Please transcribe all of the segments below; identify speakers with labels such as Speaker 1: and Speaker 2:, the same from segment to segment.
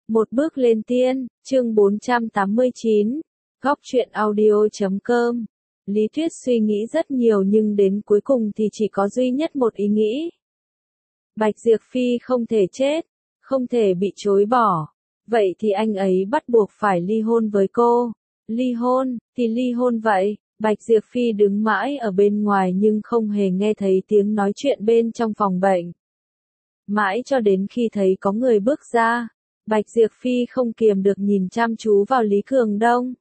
Speaker 1: Một bước lên tiên, chương 489, góc truyện audio.com. Lý Tuyết suy nghĩ rất nhiều nhưng đến cuối cùng thì chỉ có duy nhất một ý nghĩ. Bạch Diệp Phi không thể chết, không thể bị chối bỏ. Vậy thì anh ấy bắt buộc phải ly hôn với cô. Ly hôn, thì ly hôn vậy. Bạch Diệp Phi đứng mãi ở bên ngoài nhưng không hề nghe thấy tiếng nói chuyện bên trong phòng bệnh. Mãi cho đến khi thấy có người bước ra, Bạch Diệp Phi không kiềm được nhìn chăm chú vào Lý Cường Đông.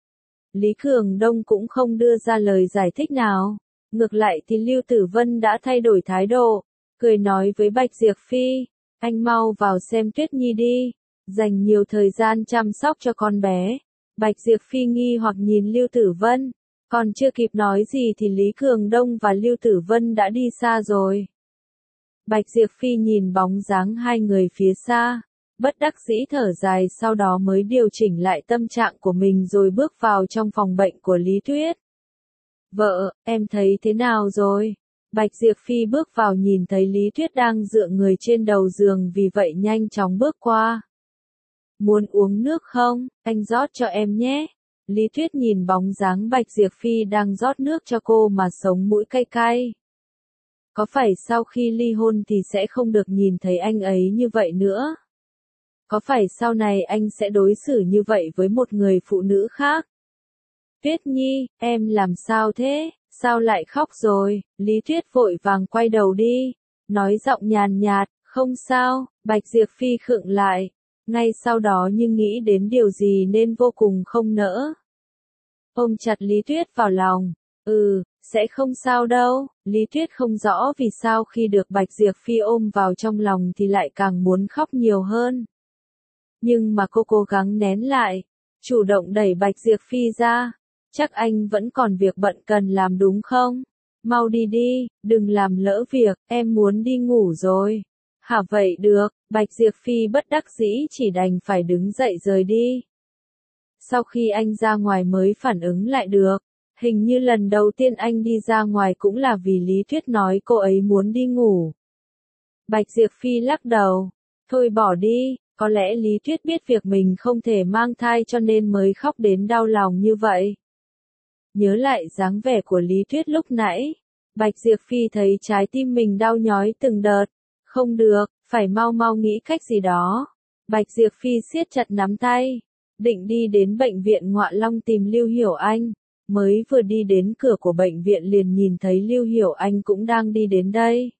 Speaker 1: Lý Cường Đông cũng không đưa ra lời giải thích nào. Ngược lại thì Lưu Tử Vân đã thay đổi thái độ, cười nói với Bạch Diệp Phi, anh mau vào xem Tuyết Nhi đi, dành nhiều thời gian chăm sóc cho con bé. Bạch Diệp Phi nghi hoặc nhìn Lưu Tử Vân, còn chưa kịp nói gì thì Lý Cường Đông và Lưu Tử Vân đã đi xa rồi. Bạch Diệp Phi nhìn bóng dáng hai người phía xa, bất đắc dĩ thở dài, sau đó mới điều chỉnh lại tâm trạng của mình rồi bước vào trong phòng bệnh của Lý Tuyết. Vợ, em thấy thế nào rồi? Bạch Diệp Phi bước vào nhìn thấy Lý Tuyết đang dựa người trên đầu giường, vì vậy nhanh chóng bước qua. Muốn uống nước không? Anh rót cho em nhé. Lý Tuyết nhìn bóng dáng Bạch Diệp Phi đang rót nước cho cô mà sống mũi cay cay. Có phải sau khi ly hôn thì sẽ không được nhìn thấy anh ấy như vậy nữa? Có phải sau này anh sẽ đối xử như vậy với một người phụ nữ khác? Tuyết Nhi, em làm sao thế? Sao lại khóc rồi? Lý Tuyết vội vàng quay đầu đi, nói giọng nhàn nhạt, không sao. Bạch Diệp Phi khựng lại, ngay sau đó nhưng nghĩ đến điều gì nên vô cùng không nỡ. Ôm chặt Lý Tuyết vào lòng, sẽ không sao đâu. Lý Tuyết không rõ vì sao khi được Bạch Diệp Phi ôm vào trong lòng thì lại càng muốn khóc nhiều hơn. Nhưng mà cô cố gắng nén lại, chủ động đẩy Bạch Diệp Phi ra. Chắc anh vẫn còn việc bận cần làm đúng không? Mau đi đi, đừng làm lỡ việc, em muốn đi ngủ rồi. Hả vậy được, Bạch Diệp Phi bất đắc dĩ chỉ đành phải đứng dậy rời đi. Sau khi anh ra ngoài mới phản ứng lại được, hình như lần đầu tiên anh đi ra ngoài cũng là vì Lý Tuyết nói cô ấy muốn đi ngủ. Bạch Diệp Phi lắc đầu, thôi bỏ đi, có lẽ Lý Tuyết biết việc mình không thể mang thai cho nên mới khóc đến đau lòng như vậy. Nhớ lại dáng vẻ của Lý Tuyết lúc nãy, Bạch Diệp Phi thấy trái tim mình đau nhói từng đợt. Không được, phải mau mau nghĩ cách gì đó. Bạch Diệp Phi siết chặt nắm tay, định đi đến bệnh viện Ngoại Long tìm Lưu Hiểu Anh. Mới vừa đi đến cửa của bệnh viện liền nhìn thấy Lưu Hiểu Anh cũng đang đi đến đây.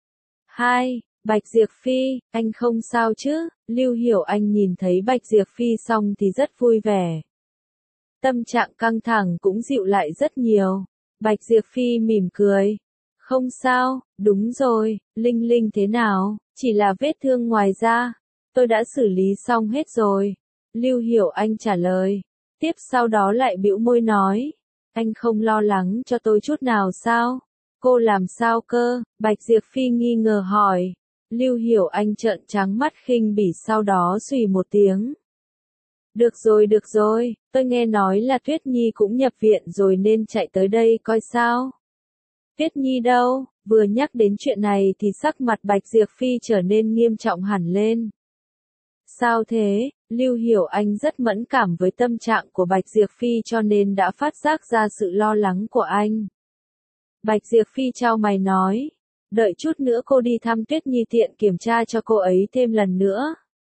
Speaker 1: Hai, Bạch Diệp Phi, anh không sao chứ? Lưu Hiểu Anh nhìn thấy Bạch Diệp Phi xong thì rất vui vẻ. Tâm trạng căng thẳng cũng dịu lại rất nhiều. Bạch Diệp Phi mỉm cười. Không sao, đúng rồi, Linh Linh thế nào? Chỉ là vết thương ngoài da. Tôi đã xử lý xong hết rồi. Lưu Hiểu Anh trả lời. Tiếp sau đó lại bĩu môi nói. Anh không lo lắng cho tôi chút nào sao? Cô làm sao cơ? Bạch Diệp Phi nghi ngờ hỏi. Lưu Hiểu Anh trợn trắng mắt khinh bỉ, sau đó xùy một tiếng. Được rồi, tôi nghe nói là Tuyết Nhi cũng nhập viện rồi nên chạy tới đây coi sao. Tuyết Nhi đâu? Vừa nhắc đến chuyện này thì sắc mặt Bạch Diệp Phi trở nên nghiêm trọng hẳn lên. Sao thế? Lưu Hiểu Anh rất mẫn cảm với tâm trạng của Bạch Diệp Phi cho nên đã phát giác ra sự lo lắng của anh. Bạch Diệp Phi chau mày nói, đợi chút nữa cô đi thăm Tuyết Nhi tiện kiểm tra cho cô ấy thêm lần nữa.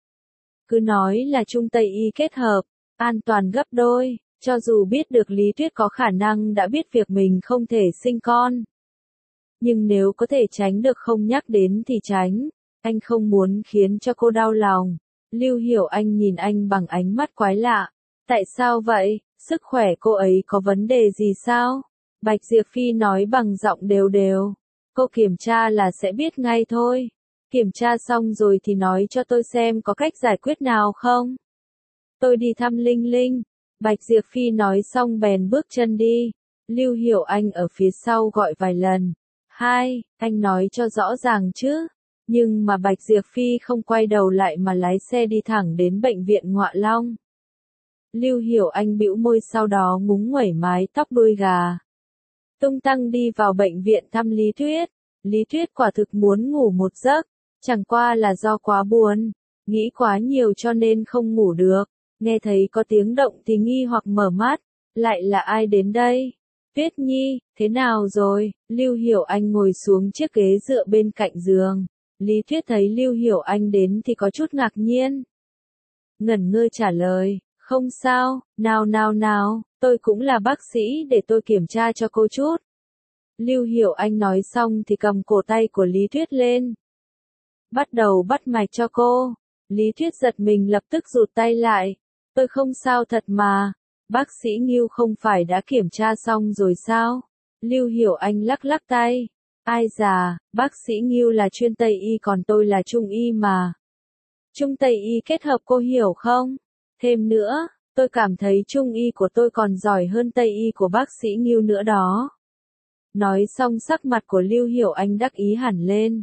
Speaker 1: Cứ nói là Trung Tây Y kết hợp, an toàn gấp đôi, cho dù biết được Lý Tuyết có khả năng đã biết việc mình không thể sinh con. Nhưng nếu có thể tránh được không nhắc đến thì tránh, anh không muốn khiến cho cô đau lòng. Lưu Hiểu Anh nhìn anh bằng ánh mắt quái lạ. Tại sao vậy? Sức khỏe cô ấy có vấn đề gì sao? Bạch Diệp Phi nói bằng giọng đều đều. Cô kiểm tra là sẽ biết ngay thôi. Kiểm tra xong rồi thì nói cho tôi xem có cách giải quyết nào không? Tôi đi thăm Linh Linh. Bạch Diệp Phi nói xong bèn bước chân đi. Lưu Hiểu Anh ở phía sau gọi vài lần. Hai, anh nói cho rõ ràng chứ. Nhưng mà Bạch Diệp Phi không quay đầu lại mà lái xe đi thẳng đến bệnh viện Ngoại Long. Lưu Hiểu Anh bĩu môi sau đó ngúng nguẩy mái tóc đuôi gà. Tung tăng đi vào bệnh viện thăm Lý Tuyết. Lý Tuyết quả thực muốn ngủ một giấc, chẳng qua là do quá buồn. nghĩ quá nhiều cho nên không ngủ được, nghe thấy có tiếng động thì nghi hoặc mở mắt, lại là ai đến đây? Tuyết Nhi, thế nào rồi? Lưu Hiểu Anh ngồi xuống chiếc ghế dựa bên cạnh giường. Lý Tuyết thấy Lưu Hiểu Anh đến thì có chút ngạc nhiên. Ngẩn ngơ trả lời, không sao, nào, tôi cũng là bác sĩ để tôi kiểm tra cho cô chút. Lưu Hiểu Anh nói xong thì cầm cổ tay của Lý Tuyết lên. Bắt đầu bắt mạch cho cô. Lý Tuyết giật mình lập tức rụt tay lại. Tôi không sao thật mà. Bác sĩ Ngưu không phải đã kiểm tra xong rồi sao? Lưu Hiểu Anh lắc lắc tay. Ai già, bác sĩ Ngưu là chuyên Tây y còn tôi là Trung y mà. Trung Tây y kết hợp cô hiểu không? Thêm nữa, tôi cảm thấy Trung y của tôi còn giỏi hơn Tây y của bác sĩ Ngưu nữa đó. Nói xong sắc mặt của Lưu Hiểu Anh đắc ý hẳn lên.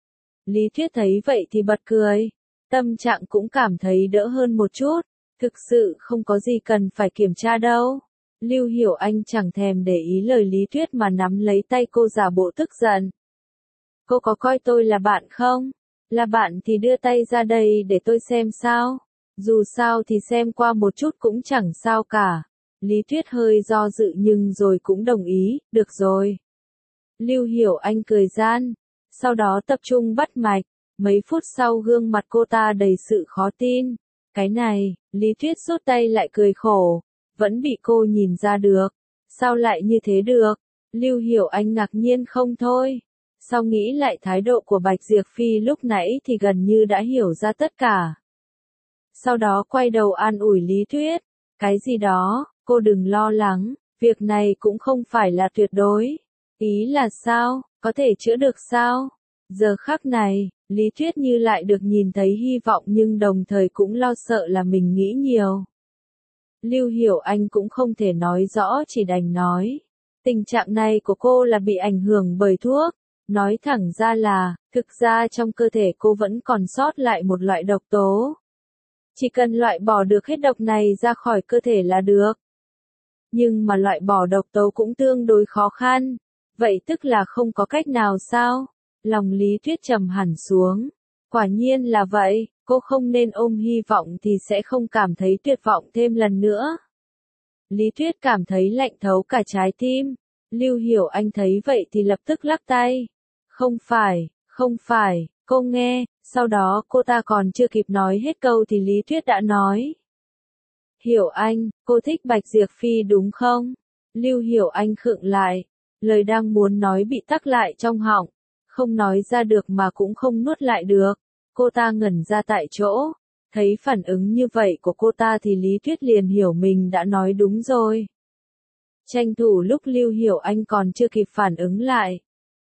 Speaker 1: Lý Tuyết thấy vậy thì bật cười. Tâm trạng cũng cảm thấy đỡ hơn một chút. Thực sự không có gì cần phải kiểm tra đâu. Lưu Hiểu Anh chẳng thèm để ý lời Lý Tuyết mà nắm lấy tay cô giả bộ tức giận. Cô có coi tôi là bạn không? Là bạn thì đưa tay ra đây để tôi xem sao. Dù sao thì xem qua một chút cũng chẳng sao cả. Lý Tuyết hơi do dự nhưng rồi cũng đồng ý, được rồi. Lưu Hiểu Anh cười gian. Sau đó tập trung bắt mạch. Mấy phút sau gương mặt cô ta đầy sự khó tin. Cái này, Lý Tuyết rút tay lại cười khổ. Vẫn bị cô nhìn ra được. Sao lại như thế được? Lưu Hiểu Anh ngạc nhiên không thôi. Sau nghĩ lại thái độ của Bạch Diệp Phi lúc nãy thì gần như đã hiểu ra tất cả. Sau đó quay đầu an ủi Lý Tuyết. Cái gì đó, cô đừng lo lắng, việc này cũng không phải là tuyệt đối. Ý là sao, có thể chữa được sao? Giờ khắc này, Lý Tuyết như lại được nhìn thấy hy vọng nhưng đồng thời cũng lo sợ là mình nghĩ nhiều. Lưu Hiểu Anh cũng không thể nói rõ chỉ đành nói. Tình trạng này của cô là bị ảnh hưởng bởi thuốc. Nói thẳng ra là, thực ra trong cơ thể cô vẫn còn sót lại một loại độc tố. Chỉ cần loại bỏ được hết độc này ra khỏi cơ thể là được. Nhưng mà loại bỏ độc tố cũng tương đối khó khăn. Vậy tức là không có cách nào sao? Lòng Lý Tuyết trầm hẳn xuống. Quả nhiên là vậy, cô không nên ôm hy vọng thì sẽ không cảm thấy tuyệt vọng thêm lần nữa. Lý Tuyết cảm thấy lạnh thấu cả trái tim. Lưu Hiểu Anh thấy vậy thì lập tức lắc tay. Không phải, cô nghe, sau đó cô ta còn chưa kịp nói hết câu thì Lý Tuyết đã nói. Hiểu Anh, cô thích Bạch Diệp Phi đúng không? Lưu Hiểu Anh khựng lại, lời đang muốn nói bị tắc lại trong họng, không nói ra được mà cũng không nuốt lại được. Cô ta ngẩn ra tại chỗ, thấy phản ứng như vậy của cô ta thì Lý Tuyết liền hiểu mình đã nói đúng rồi. Tranh thủ lúc Lưu Hiểu Anh còn chưa kịp phản ứng lại.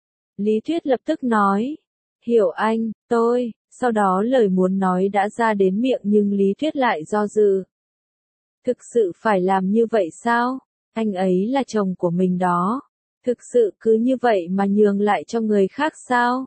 Speaker 1: Lý Tuyết lập tức nói, Hiểu Anh, sau đó lời muốn nói đã ra đến miệng nhưng Lý Tuyết lại do dự. Thực sự phải làm như vậy sao? Anh ấy là chồng của mình đó. Thực sự cứ như vậy mà nhường lại cho người khác sao?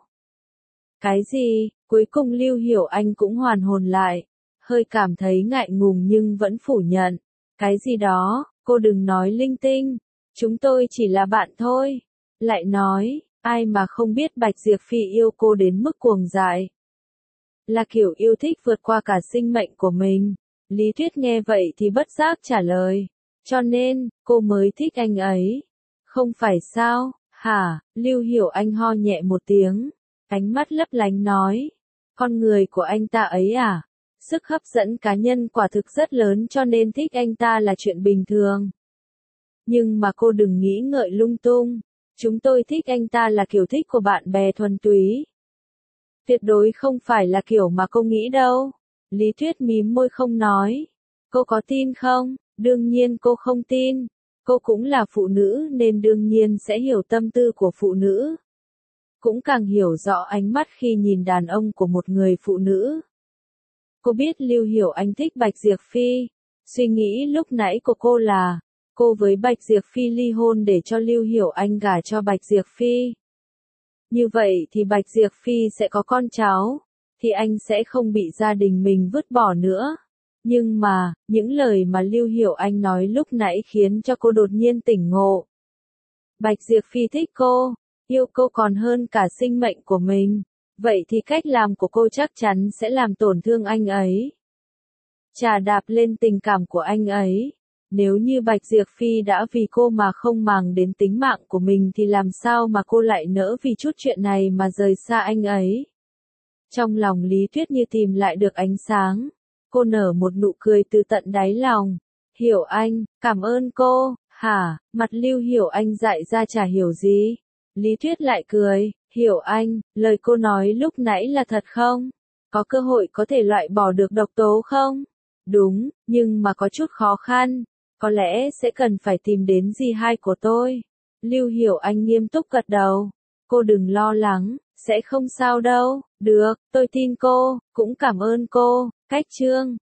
Speaker 1: Cái gì? Cuối cùng Lưu Hiểu Anh cũng hoàn hồn lại. Hơi cảm thấy ngại ngùng nhưng vẫn phủ nhận. Cái gì đó, cô đừng nói linh tinh. Chúng tôi chỉ là bạn thôi. Lại nói, ai mà không biết Bạch Diệp Phi yêu cô đến mức cuồng dại. Là kiểu yêu thích vượt qua cả sinh mệnh của mình. Lý Tuyết nghe vậy thì bất giác trả lời. Cho nên, cô mới thích anh ấy. Không phải sao, hả? Lưu Hiểu Anh ho nhẹ một tiếng. Ánh mắt lấp lánh nói. Con người của anh ta ấy à? Sức hấp dẫn cá nhân quả thực rất lớn cho nên thích anh ta là chuyện bình thường. Nhưng mà cô đừng nghĩ ngợi lung tung. Chúng tôi thích anh ta là kiểu thích của bạn bè thuần túy. Tuyệt đối không phải là kiểu mà cô nghĩ đâu. Lý Tuyết mím môi không nói. Cô có tin không? Đương nhiên cô không tin. Cô cũng là phụ nữ nên đương nhiên sẽ hiểu tâm tư của phụ nữ. Cũng càng hiểu rõ ánh mắt khi nhìn đàn ông của một người phụ nữ. Cô biết Lưu Hiểu Anh thích Bạch Diệp Phi. Suy nghĩ lúc nãy của cô là, cô với Bạch Diệp Phi ly hôn để cho Lưu Hiểu Anh gả cho Bạch Diệp Phi. Như vậy thì Bạch Diệp Phi sẽ có con cháu, thì anh sẽ không bị gia đình mình vứt bỏ nữa. Nhưng mà, những lời mà Lưu Hiểu Anh nói lúc nãy khiến cho cô đột nhiên tỉnh ngộ. Bạch Diệp Phi thích cô, yêu cô còn hơn cả sinh mệnh của mình. Vậy thì cách làm của cô chắc chắn sẽ làm tổn thương anh ấy. Chà đạp lên tình cảm của anh ấy. Nếu như Bạch Diệp Phi đã vì cô mà không màng đến tính mạng của mình thì làm sao mà cô lại nỡ vì chút chuyện này mà rời xa anh ấy. Trong lòng Lý Tuyết như tìm lại được ánh sáng. Cô nở một nụ cười từ tận đáy lòng. Hiểu Anh, cảm ơn cô. Hả, mặt Lưu Hiểu Anh dại ra chả hiểu gì. Lý Tuyết lại cười. Hiểu Anh, lời cô nói lúc nãy là thật không? Có cơ hội có thể loại bỏ được độc tố không? Đúng, nhưng mà có chút khó khăn. Có lẽ sẽ cần phải tìm đến dì hai của tôi. Lưu Hiểu Anh nghiêm túc gật đầu. Cô đừng lo lắng, sẽ không sao đâu. Được, tôi tin cô, cũng cảm ơn cô. Cách chương